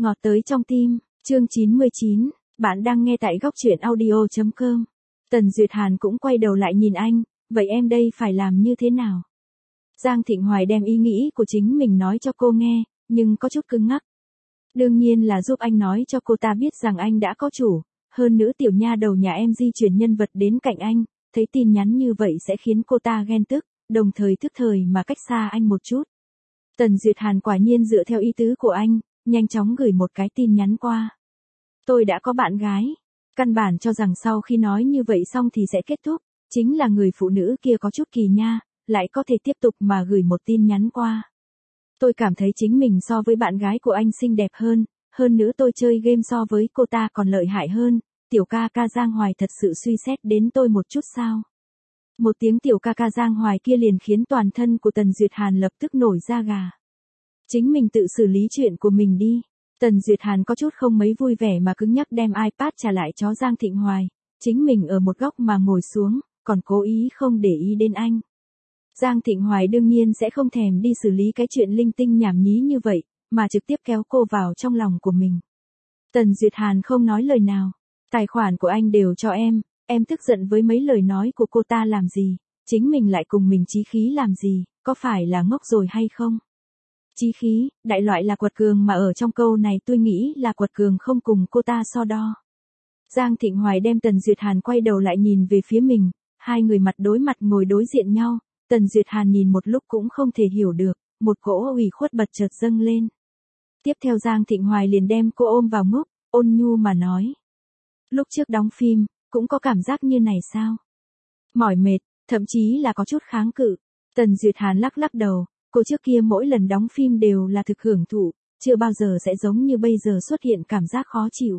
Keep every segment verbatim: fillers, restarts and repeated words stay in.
Ngọt tới trong tim, chương chín mươi chín, bạn đang nghe tại góc truyện audio.com. Tần Duyệt Hàn cũng quay đầu lại nhìn anh, vậy em đây phải làm như thế nào? Giang Thịnh Hoài đem ý nghĩ của chính mình nói cho cô nghe, nhưng có chút cứng ngắc. Đương nhiên là giúp anh nói cho cô ta biết rằng anh đã có chủ, hơn nữa tiểu nha đầu nhà em di chuyển nhân vật đến cạnh anh, thấy tin nhắn như vậy sẽ khiến cô ta ghen tức, đồng thời thức thời mà cách xa anh một chút. Tần Duyệt Hàn quả nhiên dựa theo ý tứ của anh, nhanh chóng gửi một cái tin nhắn qua. Tôi đã có bạn gái. Căn bản cho rằng sau khi nói như vậy xong thì sẽ kết thúc, chính là người phụ nữ kia có chút kỳ nha, lại có thể tiếp tục mà gửi một tin nhắn qua. Tôi cảm thấy chính mình so với bạn gái của anh xinh đẹp hơn, hơn nữa tôi chơi game so với cô ta còn lợi hại hơn, tiểu ca ca Giang Hoài thật sự suy xét đến tôi một chút sao? Một tiếng tiểu ca ca Giang Hoài kia liền khiến toàn thân của Tần Duyệt Hàn lập tức nổi da gà. Chính mình tự xử lý chuyện của mình đi. Tần Duyệt Hàn có chút không mấy vui vẻ mà cứng nhắc đem iPad trả lại cho Giang Thịnh Hoài, chính mình ở một góc mà ngồi xuống, còn cố ý không để ý đến anh. Giang Thịnh Hoài đương nhiên sẽ không thèm đi xử lý cái chuyện linh tinh nhảm nhí như vậy, mà trực tiếp kéo cô vào trong lòng của mình. Tần Duyệt Hàn không nói lời nào. Tài khoản của anh đều cho em, em tức giận với mấy lời nói của cô ta làm gì, chính mình lại cùng mình chí khí làm gì, có phải là ngốc rồi hay không? Chí khí, đại loại là quật cường mà ở trong câu này tôi nghĩ là quật cường không cùng cô ta so đo. Giang Thịnh Hoài đem Tần Duyệt Hàn quay đầu lại nhìn về phía mình, hai người mặt đối mặt ngồi đối diện nhau, Tần Duyệt Hàn nhìn một lúc cũng không thể hiểu được, một cỗ ủy khuất bật chợt dâng lên. Tiếp theo Giang Thịnh Hoài liền đem cô ôm vào ngực, ôn nhu mà nói. Lúc trước đóng phim, cũng có cảm giác như này sao? Mỏi mệt, thậm chí là có chút kháng cự. Tần Duyệt Hàn lắc lắc đầu, cô trước kia mỗi lần đóng phim đều là thực hưởng thụ, chưa bao giờ sẽ giống như bây giờ xuất hiện cảm giác khó chịu.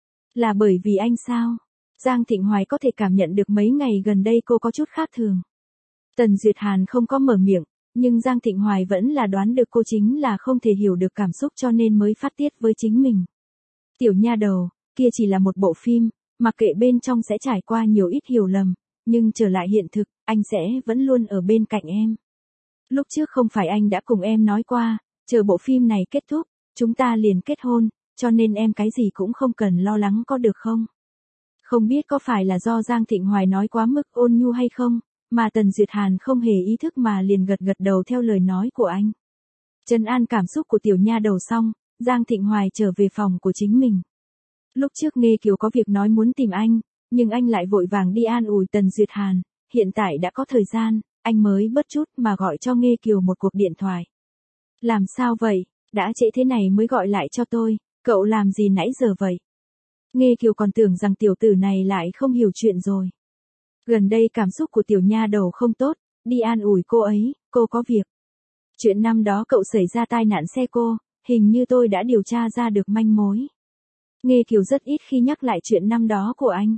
Là bởi vì anh sao? Giang Thịnh Hoài có thể cảm nhận được mấy ngày gần đây cô có chút khác thường. Tần Duyệt Hàn không có mở miệng, nhưng Giang Thịnh Hoài vẫn là đoán được cô chính là không thể hiểu được cảm xúc cho nên mới phát tiết với chính mình. Tiểu nha đầu, kia chỉ là một bộ phim, mặc kệ bên trong sẽ trải qua nhiều ít hiểu lầm, nhưng trở lại hiện thực, anh sẽ vẫn luôn ở bên cạnh em. Lúc trước không phải anh đã cùng em nói qua, chờ bộ phim này kết thúc, chúng ta liền kết hôn, cho nên em cái gì cũng không cần lo lắng có được không? Không biết có phải là do Giang Thịnh Hoài nói quá mức ôn nhu hay không, mà Tần Duyệt Hàn không hề ý thức mà liền gật gật đầu theo lời nói của anh. Trấn an cảm xúc của tiểu nha đầu xong, Giang Thịnh Hoài trở về phòng của chính mình. Lúc trước Nghê Kiều có việc nói muốn tìm anh, nhưng anh lại vội vàng đi an ủi Tần Duyệt Hàn, hiện tại đã có thời gian, anh mới bớt chút mà gọi cho Nghê Kiều một cuộc điện thoại. Làm sao vậy, đã trễ thế này mới gọi lại cho tôi, cậu làm gì nãy giờ vậy? Nghê Kiều còn tưởng rằng tiểu tử này lại không hiểu chuyện rồi. Gần đây cảm xúc của tiểu nha đầu không tốt, đi an ủi cô ấy, cô có việc. Chuyện năm đó cậu xảy ra tai nạn xe cô, hình như tôi đã điều tra ra được manh mối. Nghê Kiều rất ít khi nhắc lại chuyện năm đó của anh.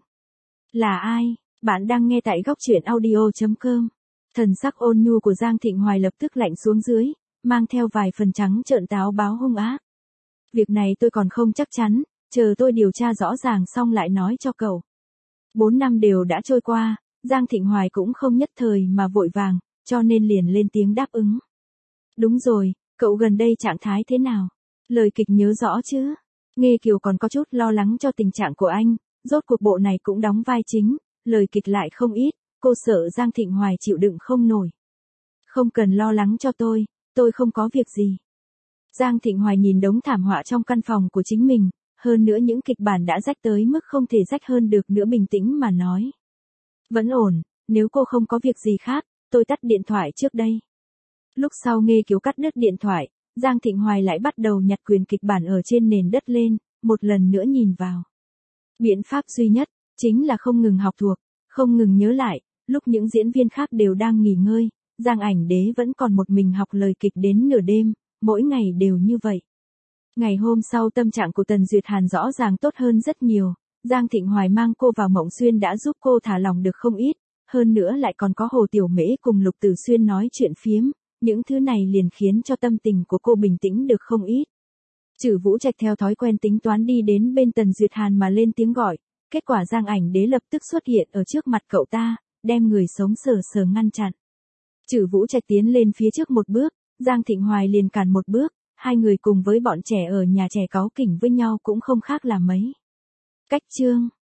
Là ai? Bạn đang nghe tại góc truyện audio.com. Thần sắc ôn nhu của Giang Thịnh Hoài lập tức lạnh xuống dưới, mang theo vài phần trắng trợn táo báo hung ác. Việc này tôi còn không chắc chắn, chờ tôi điều tra rõ ràng xong lại nói cho cậu. Bốn năm đều đã trôi qua, Giang Thịnh Hoài cũng không nhất thời mà vội vàng, cho nên liền lên tiếng đáp ứng. Đúng rồi, cậu gần đây trạng thái thế nào? Lời kịch nhớ rõ chứ? Nghê Kiều còn có chút lo lắng cho tình trạng của anh, rốt cuộc bộ này cũng đóng vai chính, lời kịch lại không ít, cô sợ Giang Thịnh Hoài chịu đựng không nổi. Không cần lo lắng cho tôi, tôi không có việc gì. Giang Thịnh Hoài nhìn đống thảm họa trong căn phòng của chính mình, hơn nữa những kịch bản đã rách tới mức không thể rách hơn được nữa bình tĩnh mà nói. Vẫn ổn, nếu cô không có việc gì khác, tôi tắt điện thoại trước đây. Lúc sau Nghê Kiều cắt đứt điện thoại, Giang Thịnh Hoài lại bắt đầu nhặt quyền kịch bản ở trên nền đất lên, một lần nữa nhìn vào. Biện pháp duy nhất, chính là không ngừng học thuộc, không ngừng nhớ lại, lúc những diễn viên khác đều đang nghỉ ngơi, Giang Ảnh Đế vẫn còn một mình học lời kịch đến nửa đêm, mỗi ngày đều như vậy. Ngày hôm sau tâm trạng của Tần Duyệt Hàn rõ ràng tốt hơn rất nhiều, Giang Thịnh Hoài mang cô vào Mộng Xuyên đã giúp cô thả lòng được không ít, hơn nữa lại còn có Hồ Tiểu Mễ cùng Lục Tử Xuyên nói chuyện phiếm, những thứ này liền khiến cho tâm tình của cô bình tĩnh được không ít. Trử Vũ Trạch theo thói quen tính toán đi đến bên Tần Duyệt Hàn mà lên tiếng gọi, kết quả Giang Ảnh Đế lập tức xuất hiện ở trước mặt cậu ta, đem người sống sờ sờ ngăn chặn. Trử Vũ Trạch tiến lên phía trước một bước, Giang Thịnh Hoài liền cản một bước, hai người cùng với bọn trẻ ở nhà trẻ cáu kỉnh với nhau cũng không khác là mấy. Cách chương